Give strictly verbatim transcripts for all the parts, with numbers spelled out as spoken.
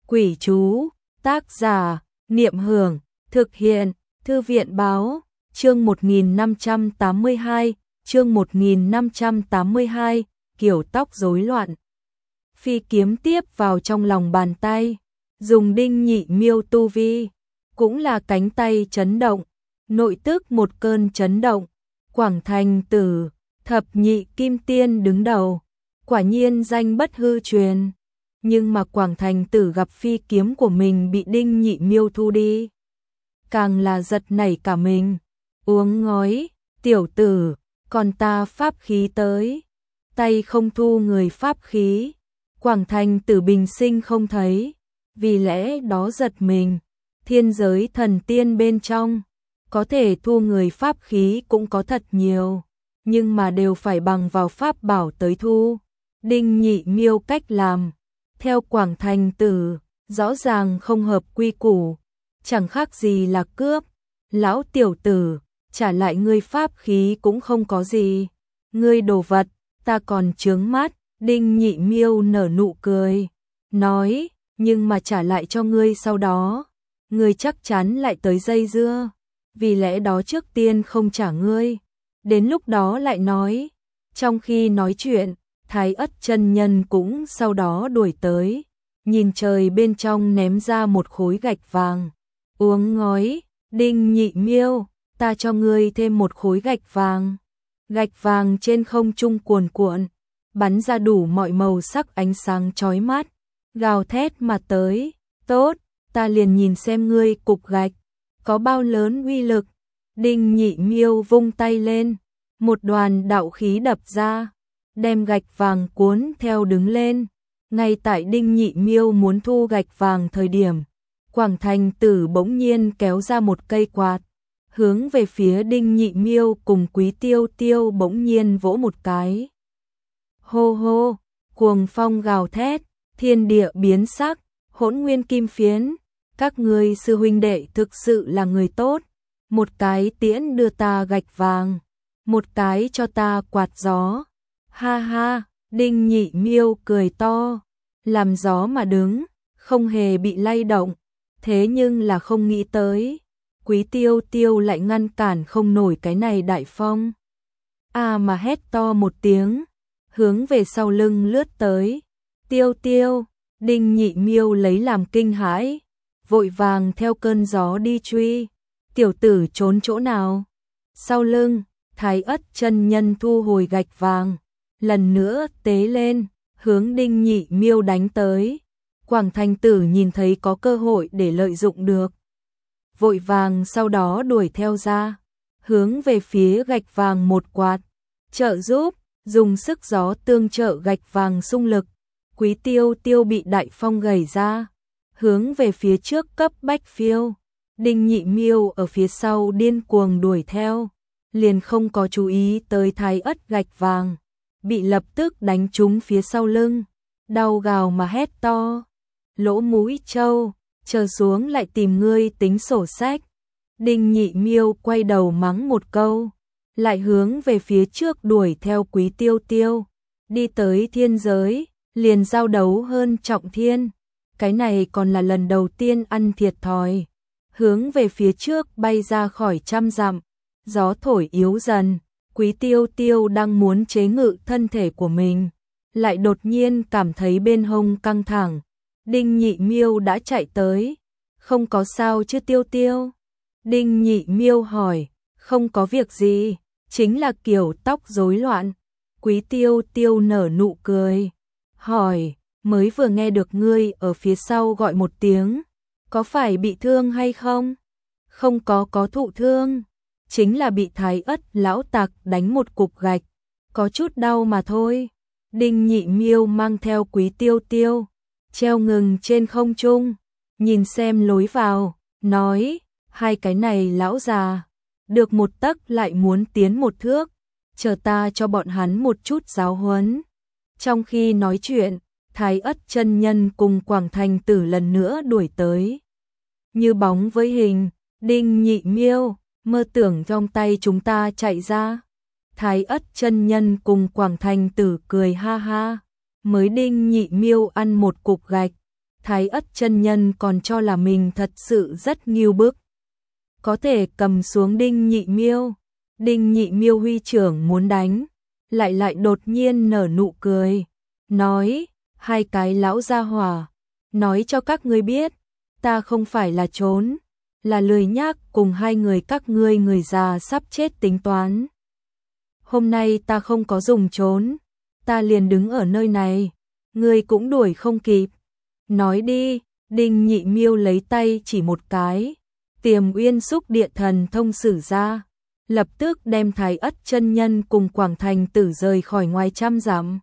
Quỷ chú, tác giả, Niệm Hưởng, thực hiện, Thư viện báo, chương một nghìn năm trăm tám mươi hai, chương một nghìn năm trăm tám mươi hai, kiểu tóc rối loạn. Phi kiếm tiếp vào trong lòng bàn tay, dùng đinh nhị miêu tu vi, cũng là cánh tay chấn động, nội tức một cơn chấn động, Quảng Thành Tử, thập nhị kim tiên đứng đầu, quả nhiên danh bất hư truyền. Nhưng mà Quảng Thành Tử gặp phi kiếm của mình bị đinh nhị miêu thu đi, càng là giật nảy cả mình, uống ngói, tiểu tử, còn ta pháp khí tới, tay không thu người pháp khí. Quảng Thành Tử bình sinh không thấy, vì lẽ đó giật mình, thiên giới thần tiên bên trong, có thể thu người pháp khí cũng có thật nhiều, nhưng mà đều phải bằng vào pháp bảo tới thu. Đinh nhị miêu cách làm, theo Quảng Thành Tử, rõ ràng không hợp quy củ, chẳng khác gì là cướp. Lão tiểu tử, trả lại ngươi pháp khí cũng không có gì, ngươi đồ vật, ta còn chướng mắt. Đinh nhị miêu nở nụ cười, nói, nhưng mà trả lại cho ngươi sau đó, ngươi chắc chắn lại tới dây dưa, vì lẽ đó trước tiên không trả ngươi, đến lúc đó lại nói. Trong khi nói chuyện, Thái Ất chân nhân cũng sau đó đuổi tới, nhìn trời bên trong ném ra một khối gạch vàng, uống ngói, đinh nhị miêu, ta cho ngươi thêm một khối gạch vàng. Gạch vàng trên không trung cuồn cuộn, bắn ra đủ mọi màu sắc ánh sáng chói mắt, gào thét mà tới, tốt, ta liền nhìn xem ngươi cục gạch, có bao lớn uy lực. Đinh nhị miêu vung tay lên, một đoàn đạo khí đập ra, đem gạch vàng cuốn theo đứng lên. Ngay tại đinh nhị miêu muốn thu gạch vàng thời điểm, Quảng Thành Tử bỗng nhiên kéo ra một cây quạt, hướng về phía đinh nhị miêu cùng Quý Tiêu Tiêu bỗng nhiên vỗ một cái. Hô hô, cuồng phong gào thét, thiên địa biến sắc, Hỗn Nguyên Kim Phiến, các ngươi sư huynh đệ thực sự là người tốt, một cái tiễn đưa ta gạch vàng, một cái cho ta quạt gió. Ha ha, đinh nhị miêu cười to, làm gió mà đứng, không hề bị lay động, thế nhưng là không nghĩ tới, Quý Tiêu Tiêu lại ngăn cản không nổi cái này đại phong. À mà hét to một tiếng, hướng về sau lưng lướt tới. Tiêu Tiêu, đinh nhị miêu lấy làm kinh hãi, vội vàng theo cơn gió đi truy. Tiểu tử trốn chỗ nào? Sau lưng, Thái Ất chân nhân thu hồi gạch vàng, lần nữa tế lên, hướng đinh nhị miêu đánh tới. Quảng Thành Tử nhìn thấy có cơ hội để lợi dụng được, vội vàng sau đó đuổi theo ra, hướng về phía gạch vàng một quạt, trợ giúp, dùng sức gió tương trợ gạch vàng xung lực. Quý Tiêu Tiêu bị đại phong gầy ra, hướng về phía trước cấp bách phiêu. Đinh nhị miêu ở phía sau điên cuồng đuổi theo, liền không có chú ý tới Thái Ất gạch vàng, bị lập tức đánh trúng phía sau lưng, đau gào mà hét to, lỗ mũi trâu, chờ xuống lại tìm ngươi tính sổ sách. Đinh nhị miêu quay đầu mắng một câu, lại hướng về phía trước đuổi theo Quý Tiêu Tiêu, đi tới thiên giới, liền giao đấu hơn trọng thiên, cái này còn là lần đầu tiên ăn thiệt thòi, hướng về phía trước bay ra khỏi trăm dặm, gió thổi yếu dần. Quý Tiêu Tiêu đang muốn chế ngự thân thể của mình, lại đột nhiên cảm thấy bên hông căng thẳng. Đinh nhị miêu đã chạy tới, không có sao chứ Tiêu Tiêu? Đinh nhị miêu hỏi, không có việc gì, chính là kiểu tóc rối loạn. Quý Tiêu Tiêu nở nụ cười, hỏi, mới vừa nghe được ngươi ở phía sau gọi một tiếng, có phải bị thương hay không? Không có có thụ thương, chính là bị Thái Ất lão tặc đánh một cục gạch, có chút đau mà thôi. Đinh nhị miêu mang theo Quý Tiêu Tiêu, treo ngừng trên không trung, nhìn xem lối vào, nói, hai cái này lão già, được một tấc lại muốn tiến một thước, chờ ta cho bọn hắn một chút giáo huấn. Trong khi nói chuyện, Thái Ất chân nhân cùng Quảng Thành Tử lần nữa đuổi tới. Như bóng với hình, đinh nhị miêu, mơ tưởng trong tay chúng ta chạy ra. Thái Ất chân nhân cùng Quảng Thành Tử cười ha ha, mới đinh nhị miêu ăn một cục gạch, Thái Ất chân nhân còn cho là mình thật sự rất nghiêu bức, có thể cầm xuống Đinh Nhị Miêu. Đinh Nhị Miêu huy trưởng muốn đánh, lại lại đột nhiên nở nụ cười, nói: hai cái lão gia hỏa, nói cho các ngươi biết, ta không phải là trốn, là lười nhác cùng hai người các ngươi người già sắp chết tính toán. Hôm nay ta không có dùng trốn, ta liền đứng ở nơi này, ngươi cũng đuổi không kịp. Nói đi. Đinh Nhị Miêu lấy tay chỉ một cái, Tiềm Uyên Xúc Địa Thần Thông sử ra, lập tức đem Thái Ất chân nhân cùng Quảng Thành Tử rời khỏi ngoài trăm dặm.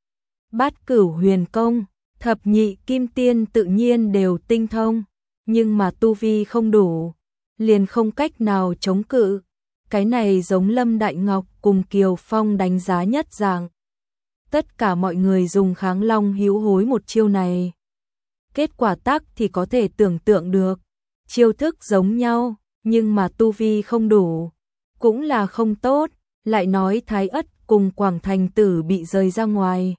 Bát Cửu Huyền Công, thập nhị kim tiên tự nhiên đều tinh thông, nhưng mà tu vi không đủ, liền không cách nào chống cự. Cái này giống Lâm Đại Ngọc cùng Kiều Phong đánh giá nhất dạng. Tất cả mọi người dùng Kháng Long hữu hối một chiêu này. Kết quả tác thì có thể tưởng tượng được, chiêu thức giống nhau, nhưng mà tu vi không đủ, cũng là không tốt. Lại nói Thái Ất cùng Quảng Thành Tử bị rời ra ngoài,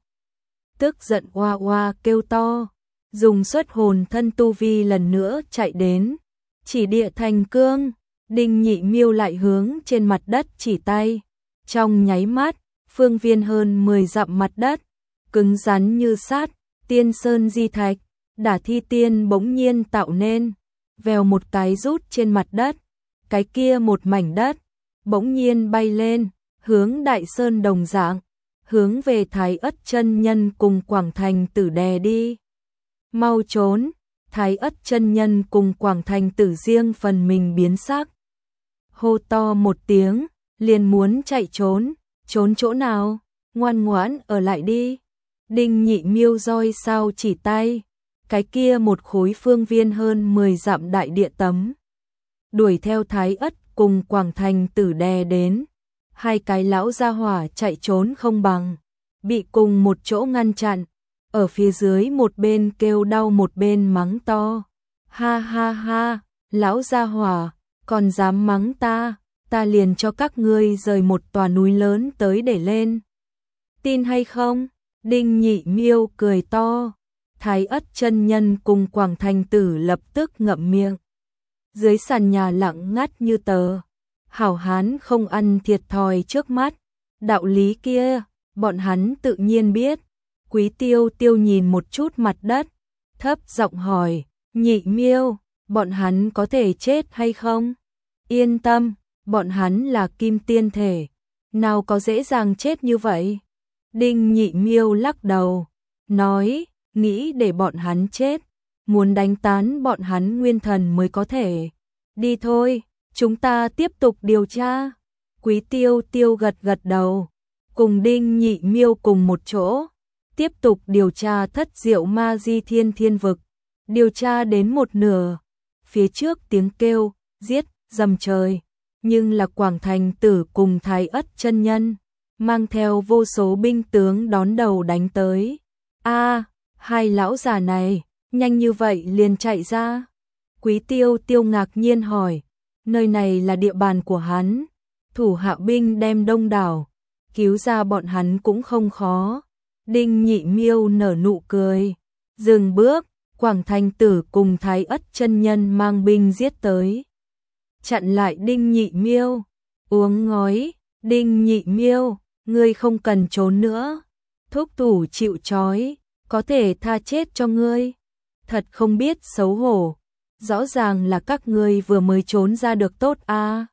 tức giận oa oa kêu to, dùng xuất hồn thân tu vi lần nữa chạy đến, chỉ địa thành cương. Đinh Nhị Miêu lại hướng trên mặt đất chỉ tay, trong nháy mắt, phương viên hơn mười dặm mặt đất, cứng rắn như sắt, tiên sơn di thạch, Đả Thi Tiên bỗng nhiên tạo nên, vèo một cái rút trên mặt đất, cái kia một mảnh đất bỗng nhiên bay lên, hướng Đại Sơn đồng dạng, hướng về Thái Ất chân nhân cùng Quảng Thành Tử đè đi. Mau trốn! Thái Ất chân nhân cùng Quảng Thành Tử riêng phần mình biến sắc, hô to một tiếng, liền muốn chạy trốn. Trốn chỗ nào? Ngoan ngoãn ở lại đi. Đinh Nhị Miêu roi sao chỉ tay, cái kia một khối phương viên hơn mười dặm đại địa tấm, đuổi theo Thái Ất cùng Quảng Thành Tử đè đến. Hai cái lão gia hỏa chạy trốn không bằng, bị cùng một chỗ ngăn chặn, ở phía dưới một bên kêu đau một bên mắng to. Ha ha ha, lão gia hỏa, còn dám mắng ta, ta liền cho các ngươi rời một tòa núi lớn tới để lên. Tin hay không? Đinh Nhị Miêu cười to. Thái Ất chân nhân cùng Quảng Thành Tử lập tức ngậm miệng. Dưới sàn nhà lặng ngắt như tờ. Hảo hán không ăn thiệt thòi trước mắt. Đạo lý kia, bọn hắn tự nhiên biết. Quý Tiêu Tiêu nhìn một chút mặt đất, thấp giọng hỏi, Nhị Miêu, bọn hắn có thể chết hay không? Yên tâm, bọn hắn là kim tiên thể, nào có dễ dàng chết như vậy? Đinh Nhị Miêu lắc đầu, nói, nghĩ để bọn hắn chết, muốn đánh tán bọn hắn nguyên thần mới có thể. Đi thôi, chúng ta tiếp tục điều tra. Quý Tiêu Tiêu gật gật đầu, cùng Đinh Nhị Miêu cùng một chỗ, tiếp tục điều tra thất diệu ma di thiên thiên vực. Điều tra đến một nửa, phía trước tiếng kêu, giết, dầm trời, nhưng là Quảng Thành Tử cùng Thái Ất chân nhân, mang theo vô số binh tướng đón đầu đánh tới. A, hai lão già này, nhanh như vậy liền chạy ra. Quý Tiêu Tiêu ngạc nhiên hỏi, nơi này là địa bàn của hắn, thủ hạ binh đem đông đảo, cứu ra bọn hắn cũng không khó. Đinh Nhị Miêu nở nụ cười, dừng bước, Quảng Thành Tử cùng Thái Ất chân nhân mang binh giết tới, chặn lại Đinh Nhị Miêu. Uống ngói, Đinh Nhị Miêu, ngươi không cần trốn nữa, thúc thủ chịu trói, có thể tha chết cho ngươi. Thật không biết xấu hổ, rõ ràng là các ngươi vừa mới trốn ra được tốt a. À.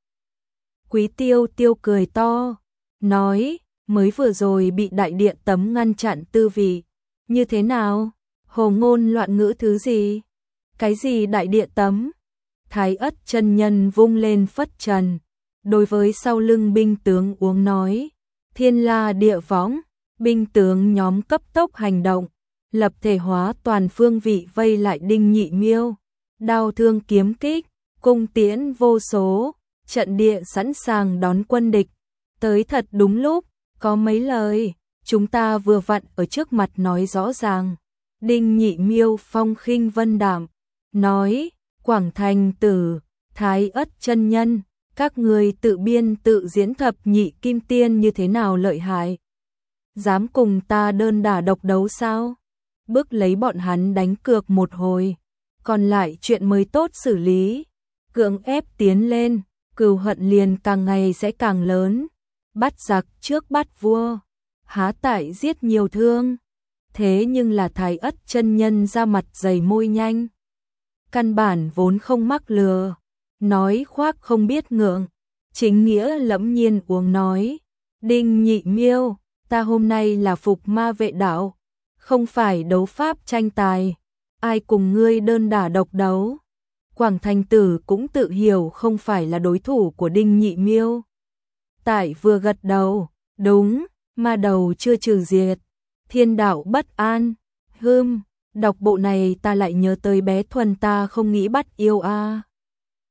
Quý Tiêu Tiêu cười to, nói, mới vừa rồi bị đại điện tấm ngăn chặn tư vị, như thế nào? Hồ ngôn loạn ngữ thứ gì? Cái gì đại điện tấm? Thái Ất chân nhân vung lên phất trần, đối với sau lưng binh tướng uống nói, thiên la địa võng. Binh tướng nhóm cấp tốc hành động, lập thể hóa toàn phương vị vây lại Đinh Nhị Miêu, đao thương kiếm kích, cung tiễn vô số, trận địa sẵn sàng đón quân địch. Tới thật đúng lúc, có mấy lời, chúng ta vừa vặn ở trước mặt nói rõ ràng. Đinh Nhị Miêu phong khinh vân đạm, nói, Quảng Thành Tử, Thái Ất chân nhân, các người tự biên tự diễn thập nhị kim tiên như thế nào lợi hại? Dám cùng ta đơn đả độc đấu sao? bước lấy bọn hắn đánh cược một hồi, còn lại chuyện mới tốt xử lý, cưỡng ép tiến lên, cừu hận liền càng ngày sẽ càng lớn, bắt giặc trước bắt vua, há tại giết nhiều thương, thế nhưng là Thái Ất chân nhân ra mặt dày môi nhanh, căn bản vốn không mắc lừa, nói khoác không biết ngượng, chính nghĩa lẫm nhiên uống nói, Đinh Nhị Miêu, ta hôm nay là phục ma vệ đạo, không phải đấu pháp tranh tài, ai cùng ngươi đơn đả độc đấu. Quảng Thành Tử cũng tự hiểu không phải là đối thủ của Đinh Nhị Miêu. Tại vừa gật đầu, đúng, ma đầu chưa trừ diệt, thiên đạo bất an, hưm, đọc bộ này ta lại nhớ tới bé Thuần ta không nghĩ bắt yêu a.